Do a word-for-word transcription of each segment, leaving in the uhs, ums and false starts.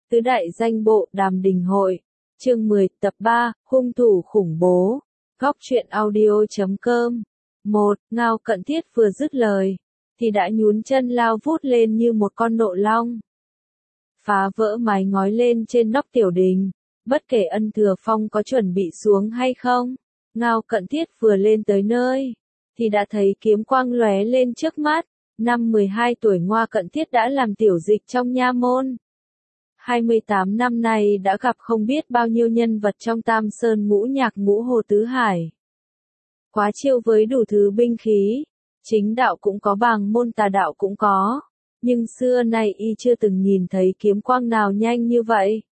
Tứ đại danh bộ Đàm Đình Hội. Chương mười, tập ba, hung thủ khủng bố. Góc truyện audio chấm com. một. Ngao Cận Thiết vừa dứt lời, thì đã nhún chân lao vút lên như một con nộ long. Phá vỡ mái ngói lên trên nóc tiểu đình, bất kể Ân Thừa Phong có chuẩn bị xuống hay không. Ngao Cận Thiết vừa lên tới nơi, thì đã thấy kiếm quang lóe lên trước mắt. Năm mười hai tuổi Ngao Cận Thiết đã làm tiểu dịch trong nha môn. hai mươi tám năm nay đã gặp không biết bao nhiêu nhân vật trong Tam Sơn ngũ nhạc ngũ hồ tứ hải. Quá chiêu với đủ thứ binh khí, chính đạo cũng có, bàng môn tà đạo cũng có, nhưng xưa nay y chưa từng nhìn thấy kiếm quang nào nhanh như vậy.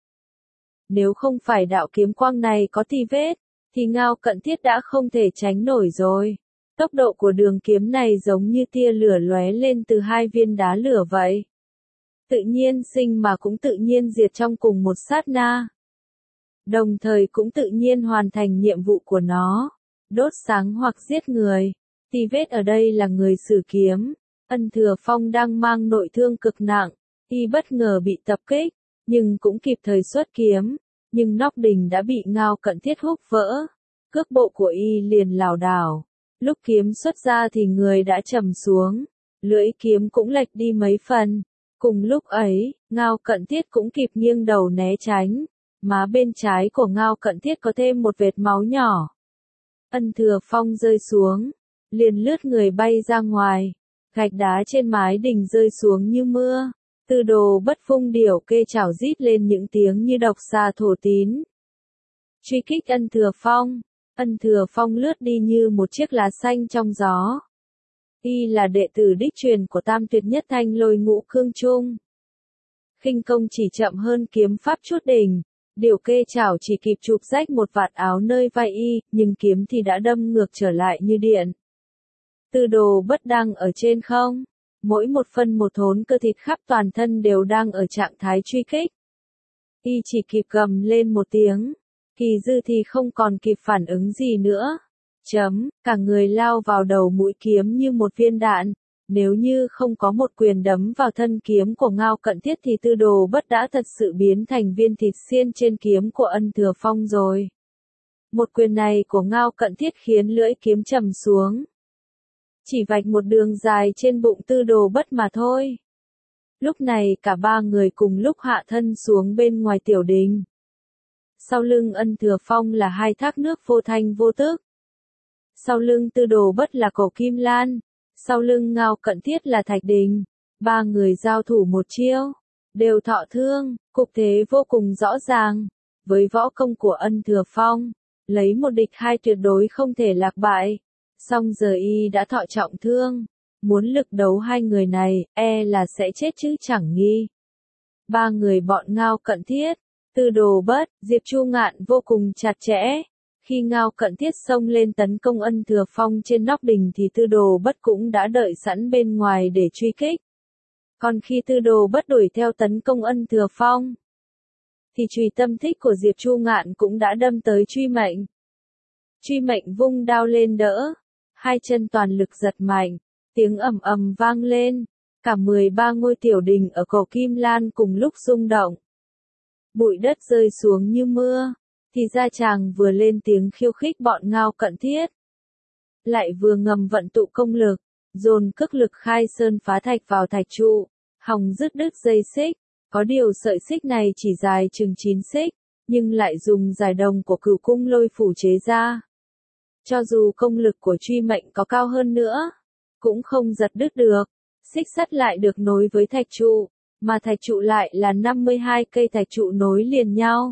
Nếu không phải đạo kiếm quang này có tì vết, thì Ngao Cận Thiết đã không thể tránh nổi rồi. Tốc độ của đường kiếm này giống như tia lửa lóe lên từ hai viên đá lửa vậy. Tự nhiên sinh mà cũng tự nhiên diệt trong cùng một sát na. Đồng thời cũng tự nhiên hoàn thành nhiệm vụ của nó, đốt sáng hoặc giết người. Tì vết ở đây là người sử kiếm. Ân Thừa Phong đang mang nội thương cực nặng, y bất ngờ bị tập kích, nhưng cũng kịp thời xuất kiếm, nhưng nóc đình đã bị Ngao Cận Thiết húc vỡ. Cước bộ của y liền lảo đảo, lúc kiếm xuất ra thì người đã trầm xuống, lưỡi kiếm cũng lệch đi mấy phần. Cùng lúc ấy, Ngao Cận Thiết cũng kịp nghiêng đầu né tránh, má bên trái của Ngao Cận Thiết có thêm một vệt máu nhỏ. Ân Thừa Phong rơi xuống, liền lướt người bay ra ngoài, gạch đá trên mái đình rơi xuống như mưa. Tư Đồ Bất vung điểu kê chảo rít lên những tiếng như độc xà thổ tín. Truy kích Ân Thừa Phong, Ân Thừa Phong lướt đi như một chiếc lá xanh trong gió. Y là đệ tử đích truyền của Tam Tuyệt Nhất Thanh Lôi Ngũ Cương Trung. Khinh công chỉ chậm hơn kiếm pháp chút đỉnh, điểu kê chảo chỉ kịp chụp rách một vạt áo nơi vai y, nhưng kiếm thì đã đâm ngược trở lại như điện. Tư Đồ Bất đang ở trên không, mỗi một phân một thốn cơ thịt khắp toàn thân đều đang ở trạng thái truy kích. Y chỉ kịp gầm lên một tiếng, Kỳ Dư thì không còn kịp phản ứng gì nữa. Chấm, cả người lao vào đầu mũi kiếm như một viên đạn. Nếu như không có một quyền đấm vào thân kiếm của Ngao Cận Thiết thì Tư Đồ Bất đã thật sự biến thành viên thịt xiên trên kiếm của Ân Thừa Phong rồi. Một quyền này của Ngao Cận Thiết khiến lưỡi kiếm trầm xuống, chỉ vạch một đường dài trên bụng Tư Đồ Bất mà thôi. Lúc này cả ba người cùng lúc hạ thân xuống bên ngoài tiểu đình. Sau lưng Ân Thừa Phong là hai thác nước vô thanh vô tức. Sau lưng Tư Đồ Bất là Cổ Kim Lan, sau lưng Ngao Cận Thiết là Thạch Đình. Ba người giao thủ một chiêu, đều thọ thương, cục thế vô cùng rõ ràng. Với võ công của Ân Thừa Phong, lấy một địch hai tuyệt đối không thể lạc bại. Song giờ y đã thọ trọng thương, muốn lực đấu hai người này, e là sẽ chết chứ chẳng nghi. Ba người bọn Ngao Cận Thiết, Tư Đồ Bất, Diệp Chu Ngạn vô cùng chặt chẽ. Khi Ngao Cận Thiết xông lên tấn công Ân Thừa Phong trên nóc đình thì Tư Đồ Bất cũng đã đợi sẵn bên ngoài để truy kích. Còn khi Tư Đồ Bất đuổi theo tấn công Ân Thừa Phong, thì chùy tâm thích của Diệp Chu Ngạn cũng đã đâm tới Truy Mệnh. Truy Mệnh vung đao lên đỡ, hai chân toàn lực giật mạnh, tiếng ầm ầm vang lên, cả mười ba ngôi tiểu đình ở Cổ Kim Lan cùng lúc rung động. Bụi đất rơi xuống như mưa. Thì ra chàng vừa lên tiếng khiêu khích bọn Ngao Cận Thiết, lại vừa ngầm vận tụ công lực, dồn cước lực khai sơn phá thạch vào thạch trụ, hòng dứt đứt dây xích. Có điều sợi xích này chỉ dài chừng chín xích, nhưng lại dùng giải đồng của Cửu Cung Lôi Phủ chế ra. Cho dù công lực của Truy Mệnh có cao hơn nữa, cũng không giật đứt được. Xích sắt lại được nối với thạch trụ, mà thạch trụ lại là năm mươi hai cây thạch trụ nối liền nhau.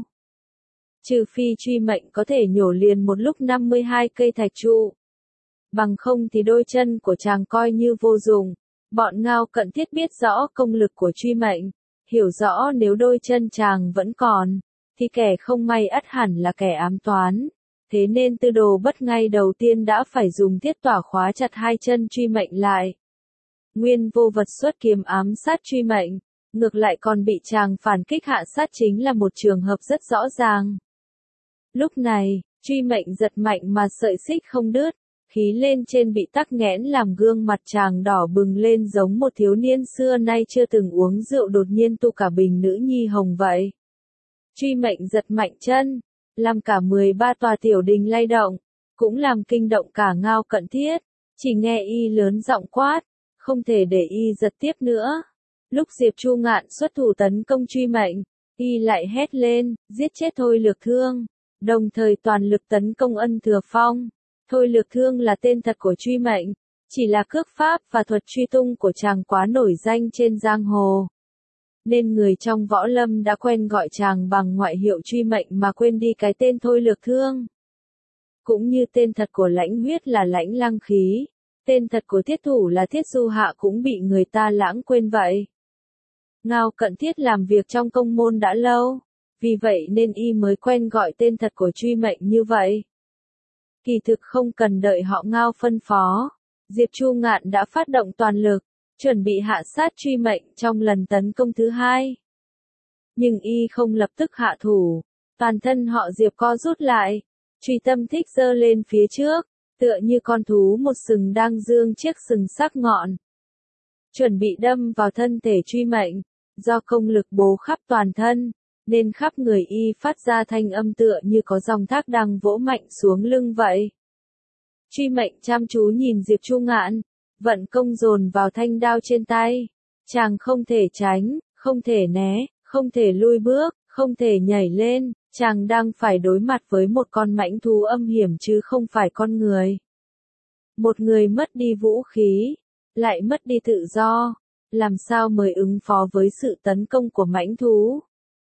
Trừ phi Truy Mệnh có thể nhổ liền một lúc năm mươi hai cây thạch trụ. Bằng không thì đôi chân của chàng coi như vô dụng. Bọn Ngao Cận Thiết biết rõ công lực của Truy Mệnh, hiểu rõ nếu đôi chân chàng vẫn còn, thì kẻ không may ắt hẳn là kẻ ám toán. Thế nên Tư Đồ Bất ngay đầu tiên đã phải dùng thiết tỏa khóa chặt hai chân Truy Mệnh lại. Nguyên vô vật xuất kiếm ám sát Truy Mệnh, ngược lại còn bị chàng phản kích hạ sát chính là một trường hợp rất rõ ràng. Lúc này, Truy Mệnh giật mạnh mà sợi xích không đứt, khí lên trên bị tắc nghẽn làm gương mặt chàng đỏ bừng lên giống một thiếu niên xưa nay chưa từng uống rượu đột nhiên tu cả bình nữ nhi hồng vậy. Truy Mệnh giật mạnh chân, làm cả mười ba tòa tiểu đình lay động, cũng làm kinh động cả Ngao Cận Thiết, chỉ nghe y lớn giọng quát, không thể để y giật tiếp nữa. Lúc Diệp Chu Ngạn xuất thủ tấn công Truy Mệnh, y lại hét lên, giết chết Thôi Lược Thương, đồng thời toàn lực tấn công Ân Thừa Phong. Thôi Lược Thương là tên thật của Truy Mệnh, chỉ là cước pháp và thuật truy tung của chàng quá nổi danh trên giang hồ, nên người trong võ lâm đã quen gọi chàng bằng ngoại hiệu Truy Mệnh mà quên đi cái tên Thôi Lược Thương. Cũng như tên thật của Lãnh Huyết là Lãnh Lăng Khí, tên thật của Thiết Thủ là Thiết Du Hạ cũng bị người ta lãng quên vậy. Ngao Cận Thiết làm việc trong công môn đã lâu, vì vậy nên y mới quen gọi tên thật của Truy Mệnh như vậy. Kỳ thực không cần đợi họ Ngao phân phó, Diệp Chu Ngạn đã phát động toàn lực, chuẩn bị hạ sát Truy Mệnh trong lần tấn công thứ hai. Nhưng y không lập tức hạ thủ, toàn thân họ Diệp co rút lại, Truy Tâm Thích giơ lên phía trước, tựa như con thú một sừng đang dương chiếc sừng sắc ngọn, chuẩn bị đâm vào thân thể Truy Mệnh. Do công lực bố khắp toàn thân, nên khắp người y phát ra thanh âm tựa như có dòng thác đang vỗ mạnh xuống lưng vậy. Truy Mệnh chăm chú nhìn Diệp Chu Ngạn, vận công dồn vào thanh đao trên tay. Chàng không thể tránh, không thể né, không thể lui bước, không thể nhảy lên, chàng đang phải đối mặt với một con mãnh thú âm hiểm chứ không phải con người. Một người mất đi vũ khí, lại mất đi tự do, làm sao mới ứng phó với sự tấn công của mãnh thú.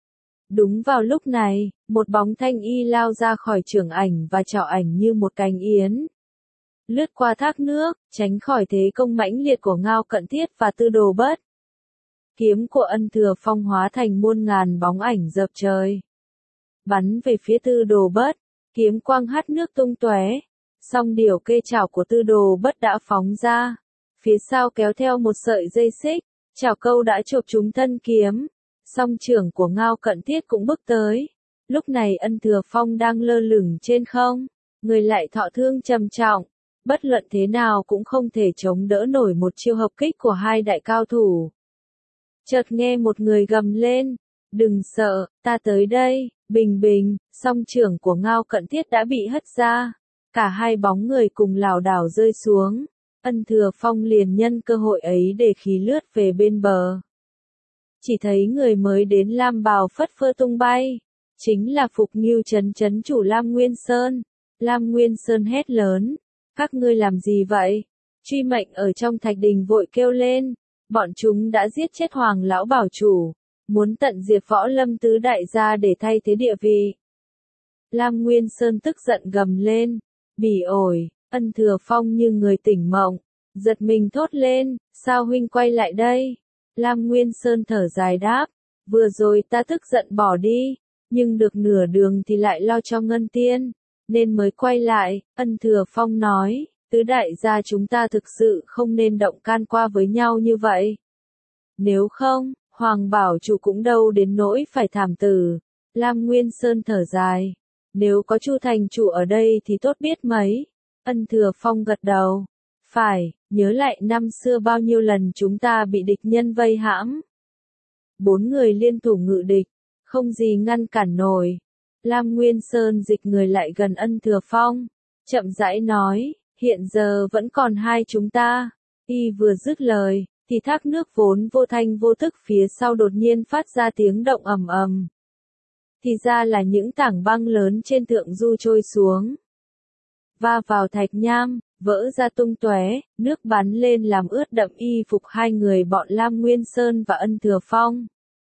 Đúng vào lúc này, một bóng thanh y lao ra khỏi trường ảnh và trảo ảnh như một cánh yến, lướt qua thác nước, tránh khỏi thế công mãnh liệt của Ngao Cận Thiết và Tư Đồ Bất. Kiếm của Ân Thừa Phong hóa thành muôn ngàn bóng ảnh dập trời, bắn về phía Tư Đồ Bất, kiếm quang hắt nước tung tóe. Song điểu kê chảo của Tư Đồ Bất đã phóng ra, phía sau kéo theo một sợi dây xích, chảo câu đã chộp trúng thân kiếm. Song trưởng của Ngao Cận Thiết cũng bước tới. Lúc này Ân Thừa Phong đang lơ lửng trên không, người lại thọ thương trầm trọng, bất luận thế nào cũng không thể chống đỡ nổi một chiêu hợp kích của hai đại cao thủ. Chợt nghe một người gầm lên, đừng sợ, ta tới đây, bình bình, song trưởng của Ngao Cận Thiết đã bị hất ra, cả hai bóng người cùng lảo đảo rơi xuống. Ân Thừa Phong liền nhân cơ hội ấy để khí lướt về bên bờ. Chỉ thấy người mới đến lam bào phất phơ tung bay, chính là Phục Ngưu Trấn trấn chủ Lam Nguyên Sơn. Lam Nguyên Sơn hét lớn, các ngươi làm gì vậy? Truy Mệnh ở trong thạch đình vội kêu lên, bọn chúng đã giết chết Hoàng lão bảo chủ, muốn tận diệt Võ Lâm tứ đại gia để thay thế địa vị. Lam Nguyên Sơn tức giận gầm lên, bỉ ổi. Ân Thừa Phong như người tỉnh mộng, giật mình thốt lên, sao huynh quay lại đây? Lam Nguyên Sơn thở dài đáp, vừa rồi ta tức giận bỏ đi, nhưng được nửa đường thì lại lo cho Ngân Tiên, nên mới quay lại. Ân Thừa Phong nói, tứ đại gia chúng ta thực sự không nên động can qua với nhau như vậy. Nếu không, Hoàng bảo chủ cũng đâu đến nỗi phải thảm tử. Lam Nguyên Sơn thở dài, nếu có Chu thành chủ ở đây thì tốt biết mấy. Ân Thừa Phong gật đầu, phải, nhớ lại năm xưa bao nhiêu lần chúng ta bị địch nhân vây hãm. Bốn người liên thủ ngự địch, không gì ngăn cản nổi. Lam Nguyên Sơn dịch người lại gần Ân Thừa Phong, chậm rãi nói, hiện giờ vẫn còn hai chúng ta. Y vừa dứt lời, thì thác nước vốn vô thanh vô tức phía sau đột nhiên phát ra tiếng động ầm ầm. Thì ra là những tảng băng lớn trên thượng du trôi xuống, va vào thạch nham, vỡ ra tung tóe, nước bắn lên làm ướt đẫm y phục hai người bọn Lam Nguyên Sơn và Ân Thừa Phong.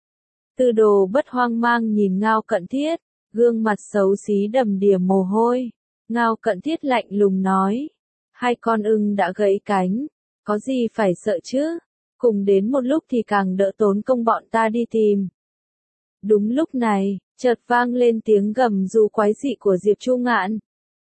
Tư Đồ Bất hoang mang nhìn Ngao Cận Thiết, gương mặt xấu xí đầm đìa mồ hôi. Ngao Cận Thiết lạnh lùng nói, hai con ưng đã gãy cánh, có gì phải sợ chứ, cùng đến một lúc thì càng đỡ tốn công bọn ta đi tìm. Đúng lúc này, chợt vang lên tiếng gầm rú quái dị của Diệp Chu Ngạn.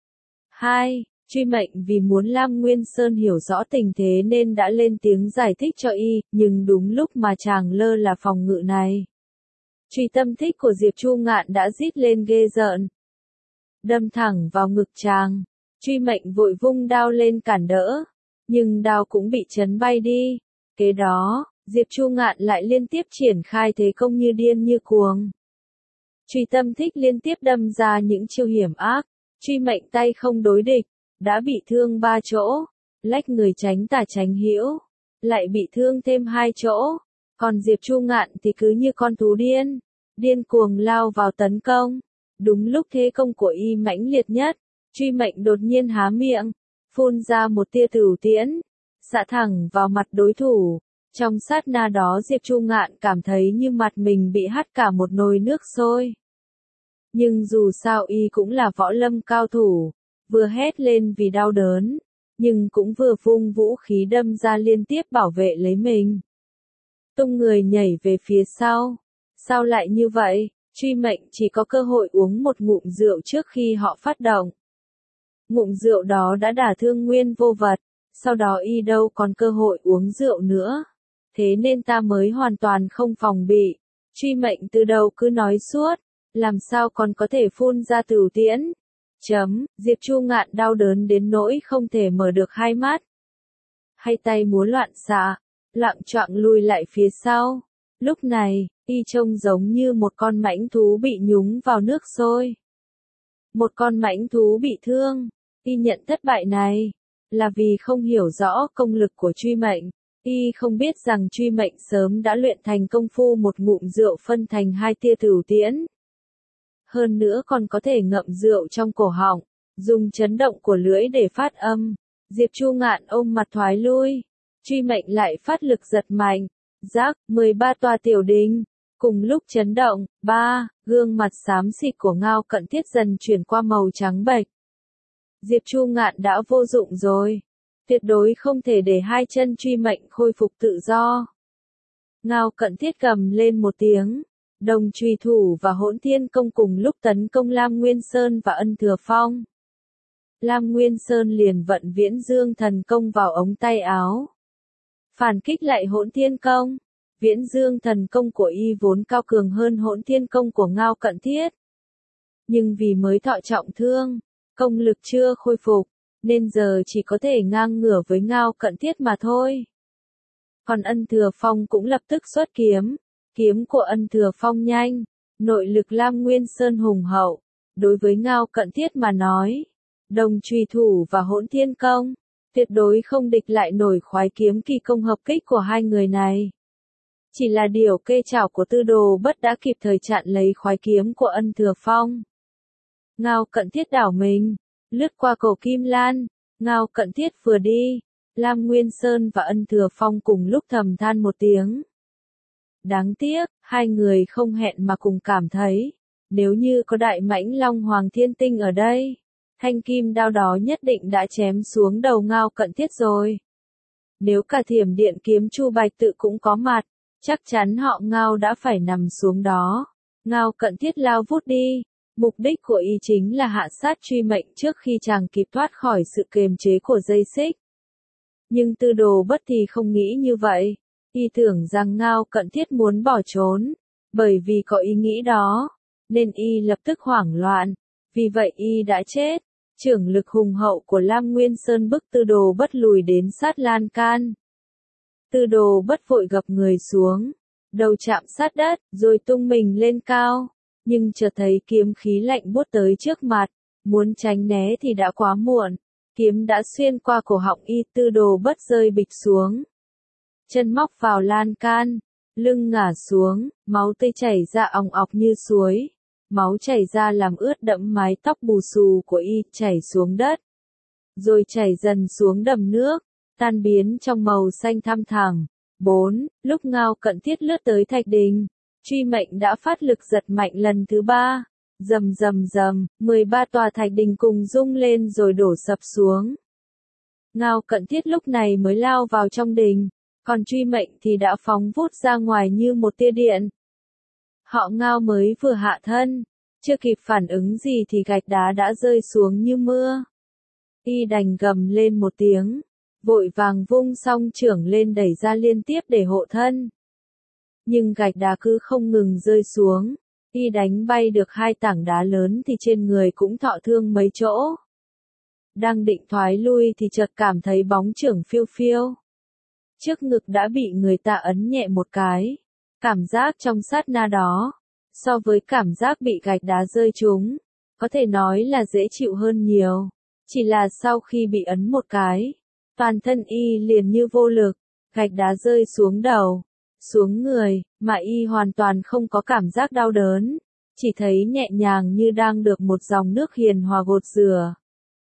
Hai, Truy Mệnh vì muốn Lam Nguyên Sơn hiểu rõ tình thế nên đã lên tiếng giải thích cho y, nhưng đúng lúc mà chàng lơ là phòng ngự này, Truy Tâm Thích của Diệp Chu Ngạn đã rít lên ghê rợn, đâm thẳng vào ngực chàng. Truy Mệnh vội vung đao lên cản đỡ, nhưng đao cũng bị chấn bay đi. Kế đó, Diệp Chu Ngạn lại liên tiếp triển khai thế công như điên như cuồng. Truy Tâm Thích liên tiếp đâm ra những chiêu hiểm ác, Truy Mệnh tay không đối địch, đã bị thương ba chỗ, lách người tránh tả tránh hữu, lại bị thương thêm hai chỗ. Còn Diệp Chu Ngạn thì cứ như con thú điên, điên cuồng lao vào tấn công. Đúng lúc thế công của y mãnh liệt nhất, Truy Mệnh đột nhiên há miệng, phun ra một tia tửu tiễn, xạ thẳng vào mặt đối thủ. Trong sát na đó Diệp Chu Ngạn cảm thấy như mặt mình bị hắt cả một nồi nước sôi. Nhưng dù sao y cũng là võ lâm cao thủ, vừa hét lên vì đau đớn, nhưng cũng vừa vung vũ khí đâm ra liên tiếp bảo vệ lấy mình. Tung người nhảy về phía sau. Sao lại như vậy? Truy Mệnh chỉ có cơ hội uống một ngụm rượu trước khi họ phát động. Ngụm rượu đó đã đả thương nguyên vô vật, sau đó y đâu còn cơ hội uống rượu nữa. Thế nên ta mới hoàn toàn không phòng bị. Truy Mệnh từ đầu cứ nói suốt, làm sao còn có thể phun ra tửu tiễn. Chấm, Diệp Chu Ngạn đau đớn đến nỗi không thể mở được hai mắt. Hai tay múa loạn xạ, loạng choạng lùi lại phía sau. Lúc này, y trông giống như một con mãnh thú bị nhúng vào nước sôi. Một con mãnh thú bị thương, y nhận thất bại này, là vì không hiểu rõ công lực của Truy Mệnh. Y không biết rằng Truy Mệnh sớm đã luyện thành công phu một ngụm rượu phân thành hai tia tửu tiễn. Hơn nữa còn có thể ngậm rượu trong cổ họng, dùng chấn động của lưỡi để phát âm. Diệp Chu Ngạn ôm mặt thoái lui, Truy Mệnh lại phát lực giật mạnh, rắc, mười ba tòa tiểu đình. Cùng lúc chấn động, ba, gương mặt xám xịt của Ngao Cận Thiết dần chuyển qua màu trắng bệch. Diệp Chu Ngạn đã vô dụng rồi. Tuyệt đối không thể để hai chân Truy Mệnh khôi phục tự do. Ngao Cận Thiết gầm lên một tiếng. Đồng Trùy Thủ và Hỗn Thiên Công cùng lúc tấn công Lam Nguyên Sơn và Ân Thừa Phong. Lam Nguyên Sơn liền vận Viễn Dương Thần Công vào ống tay áo, phản kích lại Hỗn Thiên Công. Viễn Dương Thần Công của y vốn cao cường hơn Hỗn Thiên Công của Ngao Cận Thiết. Nhưng vì mới thọ trọng thương, công lực chưa khôi phục, nên giờ chỉ có thể ngang ngửa với Ngao Cận Thiết mà thôi. Còn Ân Thừa Phong cũng lập tức xuất kiếm. Kiếm của Ân Thừa Phong nhanh, nội lực Lam Nguyên Sơn hùng hậu. Đối với Ngao Cận Thiết mà nói, Đồng Trùy Thủ và Hỗn Thiên Công, tuyệt đối không địch lại nổi khoái kiếm kỳ công hợp kích của hai người này. Chỉ là điều kê chảo của Tư Đồ Bất đã kịp thời chặn lấy khoái kiếm của Ân Thừa Phong. Ngao Cận Thiết đảo mình, lướt qua cổ Kim Lan. Ngao Cận Thiết vừa đi, Lam Nguyên Sơn và Ân Thừa Phong cùng lúc thầm than một tiếng. Đáng tiếc, hai người không hẹn mà cùng cảm thấy, nếu như có đại mãnh Long Hoàng Thiên Tinh ở đây, thanh kim đao đó nhất định đã chém xuống đầu Ngao Cận Thiết rồi. Nếu cả Thiểm Điện Kiếm Chu Bạch Tự cũng có mặt, chắc chắn họ Ngao đã phải nằm xuống đó. Ngao Cận Thiết lao vút đi, mục đích của y chính là hạ sát Truy Mệnh trước khi chàng kịp thoát khỏi sự kiềm chế của dây xích. Nhưng Tư Đồ Bất thì không nghĩ như vậy. Y tưởng rằng Ngao Cận Thiết muốn bỏ trốn, bởi vì có ý nghĩ đó, nên y lập tức hoảng loạn, vì vậy y đã chết. Trưởng lực hùng hậu của Lam Nguyên Sơn bức Tư Đồ Bất lùi đến sát lan can. Tư Đồ Bất vội gập người xuống, đầu chạm sát đất, rồi tung mình lên cao, nhưng chợt thấy kiếm khí lạnh buốt tới trước mặt, muốn tránh né thì đã quá muộn, kiếm đã xuyên qua cổ họng y. Tư Đồ Bất rơi bịch xuống. Chân móc vào lan can, lưng ngả xuống, máu tươi chảy ra òng ọc như suối. Máu chảy ra làm ướt đẫm mái tóc bù xù của y, chảy xuống đất. Rồi chảy dần xuống đầm nước, tan biến trong màu xanh thăm thẳm. bốn. Lúc Ngao Cận Thiết lướt tới thạch đình, Truy Mệnh đã phát lực giật mạnh lần thứ ba. Rầm rầm rầm, mười ba tòa thạch đình cùng rung lên rồi đổ sập xuống. Ngao Cận Thiết lúc này mới lao vào trong đình. Còn Truy Mệnh thì đã phóng vút ra ngoài như một tia điện. Họ Ngao mới vừa hạ thân, chưa kịp phản ứng gì thì gạch đá đã rơi xuống như mưa. Y đành gầm lên một tiếng, vội vàng vung song chưởng lên đẩy ra liên tiếp để hộ thân. Nhưng gạch đá cứ không ngừng rơi xuống, y đánh bay được hai tảng đá lớn thì trên người cũng thọ thương mấy chỗ. Đang định thoái lui thì chợt cảm thấy bóng chưởng phiêu phiêu. Trước ngực đã bị người ta ấn nhẹ một cái. Cảm giác trong sát na đó, so với cảm giác bị gạch đá rơi trúng, có thể nói là dễ chịu hơn nhiều. Chỉ là sau khi bị ấn một cái, toàn thân y liền như vô lực, gạch đá rơi xuống đầu, xuống người, mà y hoàn toàn không có cảm giác đau đớn, chỉ thấy nhẹ nhàng như đang được một dòng nước hiền hòa gột rửa.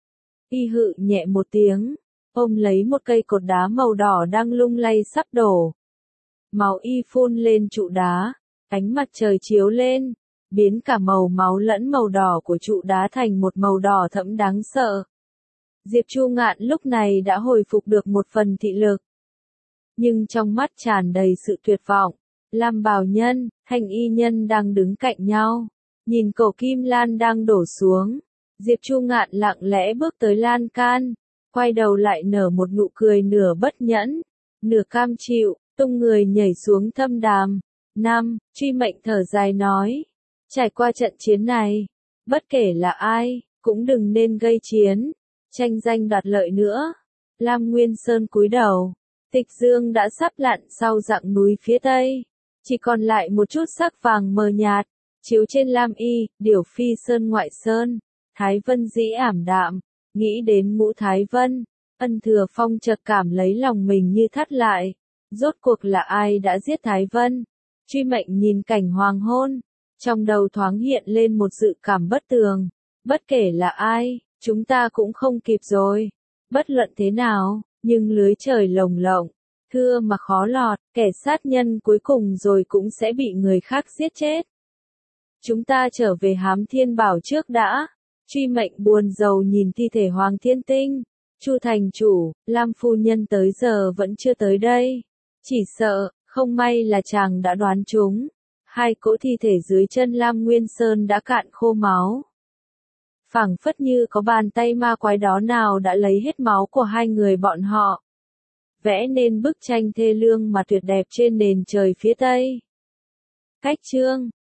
Y hự nhẹ một tiếng, ôm lấy một cây cột đá màu đỏ đang lung lay sắp đổ. Máu y phun lên trụ đá, ánh mặt trời chiếu lên, biến cả màu máu lẫn màu đỏ của trụ đá thành một màu đỏ thẫm đáng sợ. Diệp Chu Ngạn lúc này đã hồi phục được một phần thị lực. Nhưng trong mắt tràn đầy sự tuyệt vọng, Lam Bào Nhân, Thanh Y Nhân đang đứng cạnh nhau, nhìn cầu kim lan đang đổ xuống. Diệp Chu Ngạn lặng lẽ bước tới lan can, quay đầu lại nở một nụ cười nửa bất nhẫn, nửa cam chịu, tung người nhảy xuống thâm đàm. Năm, Truy Mệnh thở dài nói, trải qua trận chiến này, bất kể là ai, cũng đừng nên gây chiến, tranh danh đoạt lợi nữa. Lam Nguyên Sơn cúi đầu, tịch dương đã sắp lặn sau dặng núi phía tây, chỉ còn lại một chút sắc vàng mờ nhạt, chiếu trên Lam Y, Điểu Phi Sơn ngoại sơn. Thái Vân dĩ ảm đạm, nghĩ đến Ngũ Thái Vân, Ân Thừa Phong chợt cảm lấy lòng mình như thắt lại. Rốt cuộc là ai đã giết Thái Vân? Truy Mệnh nhìn cảnh hoàng hôn, trong đầu thoáng hiện lên một dự cảm bất tường. Bất kể là ai, chúng ta cũng không kịp rồi. Bất luận thế nào, nhưng lưới trời lồng lộng, thưa mà khó lọt, kẻ sát nhân cuối cùng rồi cũng sẽ bị người khác giết chết. Chúng ta trở về Hám Thiên Bảo trước đã. Truy Mệnh buồn rầu nhìn thi thể Hoàng Thiên Tinh. Chu thành chủ, Lam phu nhân tới giờ vẫn chưa tới đây. Chỉ sợ, không may là chàng đã đoán trúng. Hai cỗ thi thể dưới chân Lam Nguyên Sơn đã cạn khô máu. Phảng phất như có bàn tay ma quái đó nào đã lấy hết máu của hai người bọn họ. Vẽ nên bức tranh thê lương mà tuyệt đẹp trên nền trời phía tây. Cách chương